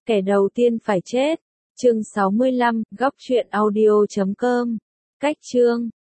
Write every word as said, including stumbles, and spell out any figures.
Kẻ đầu tiên phải chết. Chương sáu mươi lăm, góc truyện audio chấm com. Cách chương